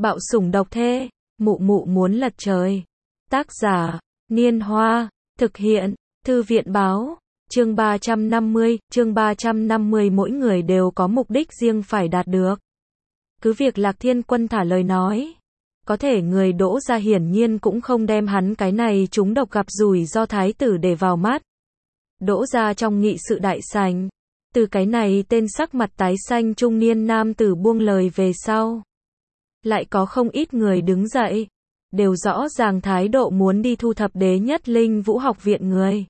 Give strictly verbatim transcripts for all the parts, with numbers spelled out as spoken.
Bạo sủng độc thê, mụ mụ muốn lật trời. Tác giả, Niên Hoa, thực hiện, Thư viện báo, chương ba trăm năm mươi, chương ba trăm năm mươi mỗi người đều có mục đích riêng phải đạt được. Cứ việc Lạc Thiên Quân thả lời nói. Có thể người Đỗ gia hiển nhiên cũng không đem hắn cái này trúng độc gặp rủi do thái tử để vào mắt. Đỗ gia trong nghị sự đại sảnh, từ cái này tên sắc mặt tái xanh trung niên nam tử buông lời về sau. Lại có không ít người đứng dậy, đều rõ ràng thái độ muốn đi thu thập Đế Nhất Linh Vũ học viện người.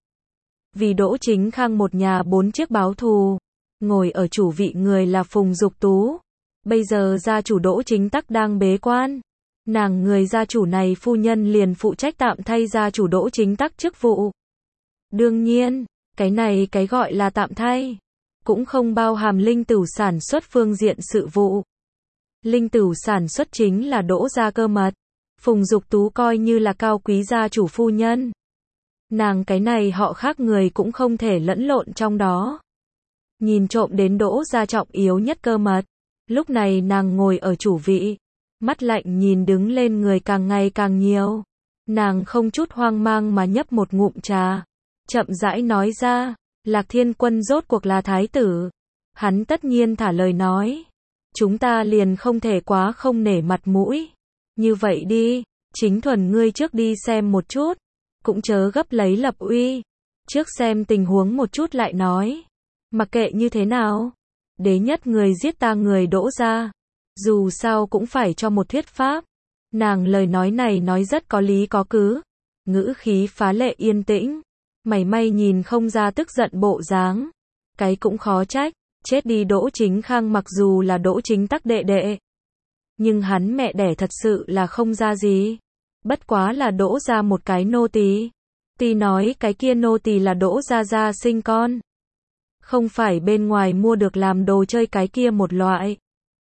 Vì Đỗ Chính Khang một nhà bốn chiếc báo thù, ngồi ở chủ vị người là Phùng Dục Tú. Bây giờ gia chủ Đỗ Chính Tắc đang bế quan. Nàng người gia chủ này phu nhân liền phụ trách tạm thay gia chủ Đỗ Chính Tắc chức vụ. Đương nhiên, cái này cái gọi là tạm thay, cũng không bao hàm linh tửu sản xuất phương diện sự vụ. Linh tửu sản xuất chính là Đỗ gia cơ mật. Phùng Dục Tú coi như là cao quý gia chủ phu nhân. Nàng cái này họ khác người cũng không thể lẫn lộn trong đó. Nhìn trộm đến Đỗ gia trọng yếu nhất cơ mật. Lúc này nàng ngồi ở chủ vị, mắt lạnh nhìn đứng lên người càng ngày càng nhiều. Nàng không chút hoang mang mà nhấp một ngụm trà, chậm rãi nói ra, Lạc Thiên Quân rốt cuộc là thái tử. Hắn tất nhiên thả lời nói, chúng ta liền không thể quá không nể mặt mũi. Như vậy đi, Chính Thuần ngươi trước đi xem một chút, cũng chớ gấp lấy lập uy, trước xem tình huống một chút lại nói. Mặc kệ như thế nào, Đế nhất người giết ta người Đỗ gia, dù sao cũng phải cho một thuyết pháp. Nàng lời nói này nói rất có lý có cứ, ngữ khí phá lệ yên tĩnh, mảy may nhìn không ra tức giận bộ dáng. Cái cũng khó trách, chết đi Đỗ Chính Khang mặc dù là Đỗ Chính Tắc đệ đệ, nhưng hắn mẹ đẻ thật sự là không ra gì, bất quá là Đỗ gia một cái nô tỳ. Tỳ nói cái kia nô tỳ là Đỗ gia gia sinh con, không phải bên ngoài mua được làm đồ chơi cái kia một loại.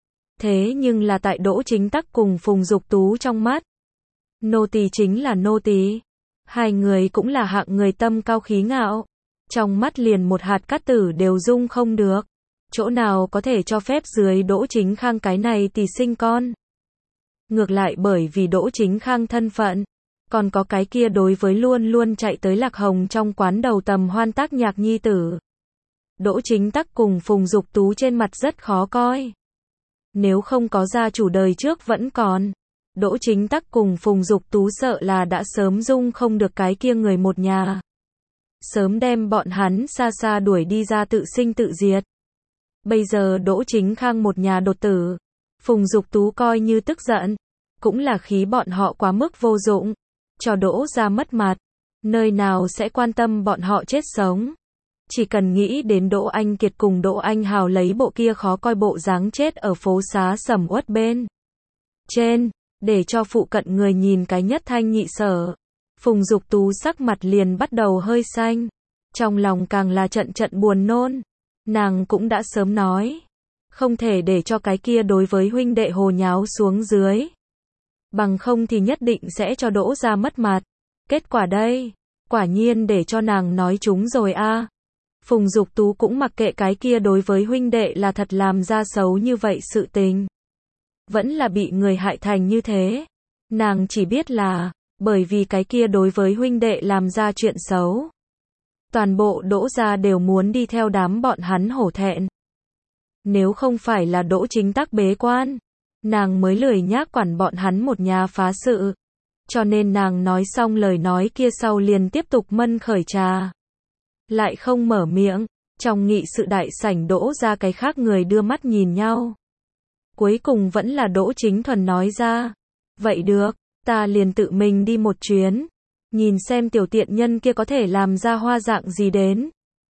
Thế nhưng là tại Đỗ Chính Tắc cùng Phùng Dục Tú trong mắt, nô tỳ chính là nô tỳ. Hai người cũng là hạng người tâm cao khí ngạo, trong mắt liền một hạt cát tử đều dung không được. Chỗ nào có thể cho phép dưới Đỗ Chính Khang cái này tỳ sinh con. Ngược lại bởi vì Đỗ Chính Khang thân phận, còn có cái kia đối với luôn luôn chạy tới Lạc Hồng trong quán đầu tầm hoan tác nhạc nhi tử. Đỗ Chính Tắc cùng Phùng Dục Tú trên mặt rất khó coi. Nếu không có gia chủ đời trước vẫn còn, Đỗ Chính Tắc cùng Phùng Dục Tú sợ là đã sớm dung không được cái kia người một nhà. Sớm đem bọn hắn xa xa đuổi đi ra tự sinh tự diệt. Bây giờ Đỗ Chính Khang một nhà đột tử, Phùng Dục Tú coi như tức giận, cũng là khí bọn họ quá mức vô dụng, cho Đỗ gia mất mặt, nơi nào sẽ quan tâm bọn họ chết sống. Chỉ cần nghĩ đến Đỗ Anh Kiệt cùng Đỗ Anh Hào lấy bộ kia khó coi bộ dáng chết ở phố xá sầm uất bên trên, để cho phụ cận người nhìn cái nhất thanh nhị sở. Phùng Dục Tú sắc mặt liền bắt đầu hơi xanh, trong lòng càng là trận trận buồn nôn. Nàng cũng đã sớm nói, không thể để cho cái kia đối với huynh đệ hồ nháo xuống dưới. Bằng không thì nhất định sẽ cho Đỗ gia mất mặt. Kết quả đây, quả nhiên để cho nàng nói chúng rồi a. À. Phùng Dục Tú cũng mặc kệ cái kia đối với huynh đệ là thật làm ra xấu như vậy sự tình, vẫn là bị người hại thành như thế. Nàng chỉ biết là, bởi vì cái kia đối với huynh đệ làm ra chuyện xấu, toàn bộ Đỗ gia đều muốn đi theo đám bọn hắn hổ thẹn. Nếu không phải là Đỗ Chính Tắc bế quan, nàng mới lười nhác quản bọn hắn một nhà phá sự. Cho nên nàng nói xong lời nói kia sau liền tiếp tục mân khởi trà. Lại không mở miệng, trong nghị sự đại sảnh Đỗ gia cái khác người đưa mắt nhìn nhau. Cuối cùng vẫn là Đỗ Chính Thuần nói ra, vậy được, ta liền tự mình đi một chuyến, nhìn xem tiểu tiện nhân kia có thể làm ra hoa dạng gì đến.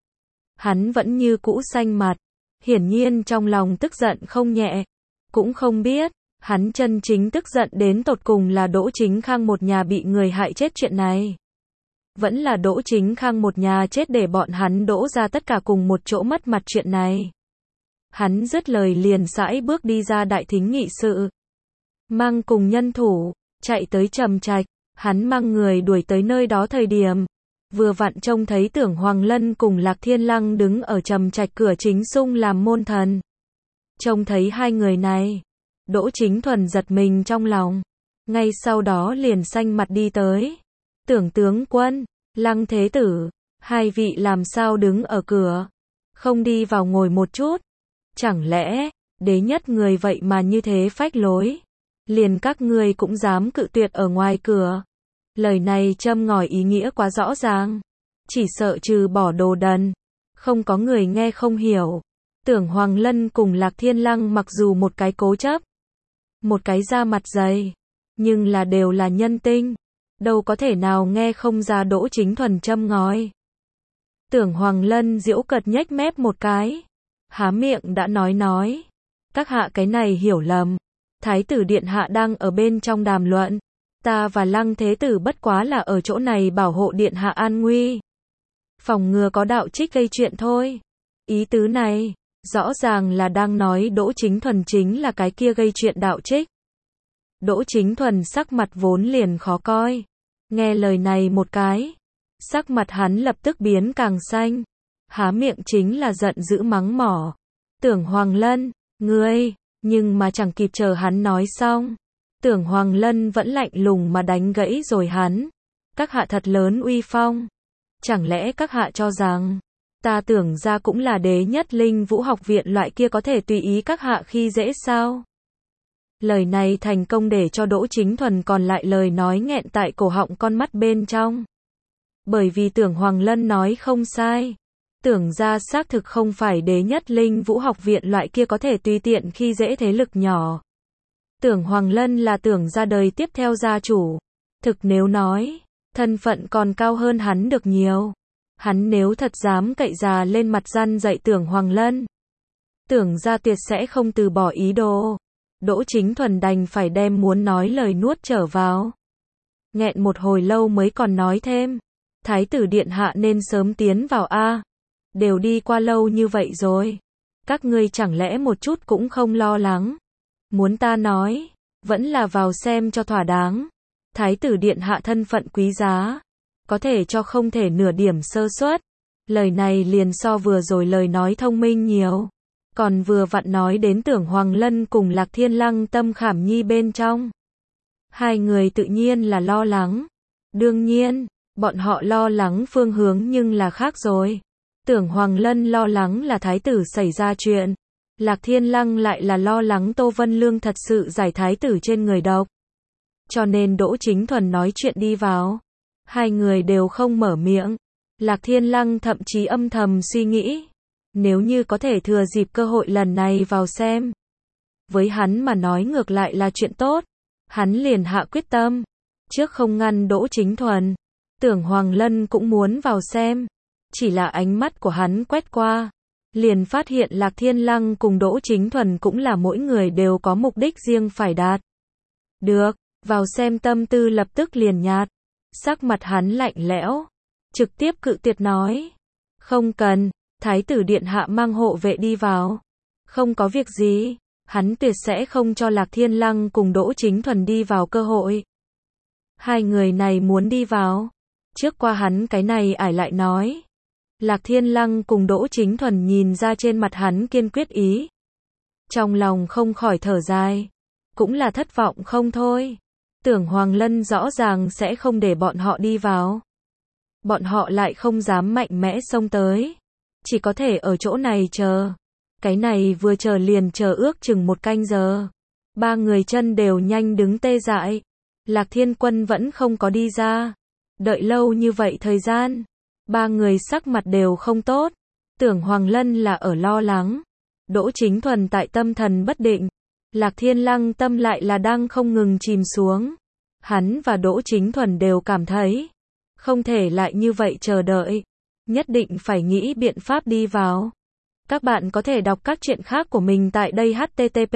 Hắn vẫn như cũ xanh mặt, hiển nhiên trong lòng tức giận không nhẹ, cũng không biết, hắn chân chính tức giận đến tột cùng là Đỗ Chính Khang một nhà bị người hại chết chuyện này. Vẫn là Đỗ Chính Khang một nhà chết để bọn hắn Đỗ ra tất cả cùng một chỗ mất mặt chuyện này. Hắn dứt lời liền sải bước đi ra đại thính nghị sự, mang cùng nhân thủ, chạy tới Trầm Trạch. Hắn mang người đuổi tới nơi đó thời điểm, vừa vặn trông thấy Tưởng Hoàng Lân cùng Lạc Thiên Lăng đứng ở Trầm Trạch cửa chính sung làm môn thần. Trông thấy hai người này, Đỗ Chính Thuần giật mình trong lòng. Ngay sau đó liền xanh mặt đi tới. Tưởng tướng quân, Lăng Thế Tử, hai vị làm sao đứng ở cửa, không đi vào ngồi một chút. Chẳng lẽ, đế nhất người vậy mà như thế phách lối. Liền các ngươi cũng dám cự tuyệt ở ngoài cửa. Lời này châm ngòi ý nghĩa quá rõ ràng. Chỉ sợ trừ bỏ đồ đần, không có người nghe không hiểu. Tưởng Hoàng Lân cùng Lạc Thiên Lăng mặc dù một cái cố chấp, một cái da mặt dày, nhưng là đều là nhân tinh, đâu có thể nào nghe không ra Đỗ Chính Thuần châm ngòi. Tưởng Hoàng Lân giễu cợt nhếch mép một cái, há miệng đã nói nói. Các hạ cái này hiểu lầm. Thái tử điện hạ đang ở bên trong đàm luận. Ta và Lăng Thế Tử bất quá là ở chỗ này bảo hộ điện hạ an nguy. Phòng ngừa có đạo trích gây chuyện thôi. Ý tứ này, rõ ràng là đang nói Đỗ Chính Thuần chính là cái kia gây chuyện đạo trích. Đỗ Chính Thuần sắc mặt vốn liền khó coi. Nghe lời này một cái, sắc mặt hắn lập tức biến càng xanh. Há miệng chính là giận dữ mắng mỏ. Tưởng Hoàng Lân, ngươi, nhưng mà chẳng kịp chờ hắn nói xong. Tưởng Hoàng Lân vẫn lạnh lùng mà đánh gãy rồi hắn. Các hạ thật lớn uy phong. Chẳng lẽ các hạ cho rằng, ta tưởng ra cũng là đế nhất linh vũ học viện loại kia có thể tùy ý các hạ khi dễ sao? Lời này thành công để cho Đỗ Chính Thuần còn lại lời nói nghẹn tại cổ họng con mắt bên trong. Bởi vì tưởng Hoàng Lân nói không sai. Tưởng ra xác thực không phải đế nhất linh vũ học viện loại kia có thể tùy tiện khi dễ thế lực nhỏ. Tưởng Hoàng Lân là tưởng ra đời tiếp theo gia chủ. Thực nếu nói, thân phận còn cao hơn hắn được nhiều. Hắn nếu thật dám cậy già lên mặt răn dạy tưởng Hoàng Lân, tưởng ra tuyệt sẽ không từ bỏ ý đồ. Đỗ Chính Thuần đành phải đem muốn nói lời nuốt trở vào. Nghẹn một hồi lâu mới còn nói thêm. Thái tử điện hạ nên sớm tiến vào a. Đều đi qua lâu như vậy rồi. Các ngươi chẳng lẽ một chút cũng không lo lắng. Muốn ta nói, vẫn là vào xem cho thỏa đáng. Thái tử điện hạ thân phận quý giá, có thể cho không thể nửa điểm sơ suất. Lời này liền so vừa rồi lời nói thông minh nhiều. Còn vừa vặn nói đến tưởng Hoàng Lân cùng Lạc Thiên Lăng Tâm Khảm Nhi bên trong. Hai người tự nhiên là lo lắng. Đương nhiên, bọn họ lo lắng phương hướng nhưng là khác rồi. Tưởng Hoàng Lân lo lắng là thái tử xảy ra chuyện. Lạc Thiên Lăng lại là lo lắng Tô Vân Lương thật sự giải thái tử trên người độc. Cho nên Đỗ Chính Thuần nói chuyện đi vào. Hai người đều không mở miệng. Lạc Thiên Lăng thậm chí âm thầm suy nghĩ. Nếu như có thể thừa dịp cơ hội lần này vào xem. Với hắn mà nói ngược lại là chuyện tốt. Hắn liền hạ quyết tâm. Trước không ngăn Đỗ Chính Thuần. Tưởng Hoàng Lân cũng muốn vào xem. Chỉ là ánh mắt của hắn quét qua. Liền phát hiện Lạc Thiên Lăng cùng Đỗ Chính Thuần cũng là mỗi người đều có mục đích riêng phải đạt. Được, vào xem tâm tư lập tức liền nhạt. Sắc mặt hắn lạnh lẽo. Trực tiếp cự tuyệt nói. Không cần, thái tử điện hạ mang hộ vệ đi vào. Không có việc gì, hắn tuyệt sẽ không cho Lạc Thiên Lăng cùng Đỗ Chính Thuần đi vào cơ hội. Hai người này muốn đi vào. Trước qua hắn cái này ải lại nói. Lạc Thiên Lăng cùng Đỗ Chính Thuần nhìn ra trên mặt hắn kiên quyết ý. Trong lòng không khỏi thở dài. Cũng là thất vọng không thôi. Tưởng Hoàng Lân rõ ràng sẽ không để bọn họ đi vào. Bọn họ lại không dám mạnh mẽ xông tới. Chỉ có thể ở chỗ này chờ. Cái này vừa chờ liền chờ ước chừng một canh giờ. Ba người chân đều nhanh đứng tê dại. Lạc Thiên Quân vẫn không có đi ra. Đợi lâu như vậy thời gian. Ba người sắc mặt đều không tốt. Tưởng Hoàng Lân là ở lo lắng. Đỗ Chính Thuần tại tâm thần bất định. Lạc Thiên Lăng tâm lại là đang không ngừng chìm xuống. Hắn và Đỗ Chính Thuần đều cảm thấy. Không thể lại như vậy chờ đợi. Nhất định phải nghĩ biện pháp đi vào. Các bạn có thể đọc các truyện khác của mình tại đây h t t p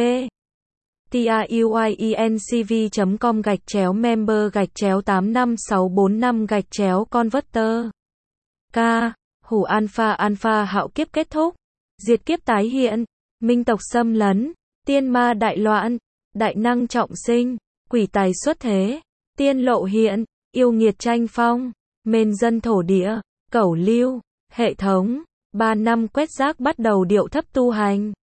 truyencv chấm com gạch chéo member gạch chéo tám năm sáu bốn năm gạch chéo converter. K. Hủ Alpha Alpha hạo kiếp kết thúc. Diệt kiếp tái hiện. Minh tộc xâm lấn. Tiên ma đại loạn. Đại năng trọng sinh. Quỷ tài xuất thế. Tiên lộ hiện. Yêu nghiệt tranh phong. Mên dân thổ địa. Cẩu lưu. Hệ thống. Ba năm quét rác bắt đầu điệu thấp tu hành.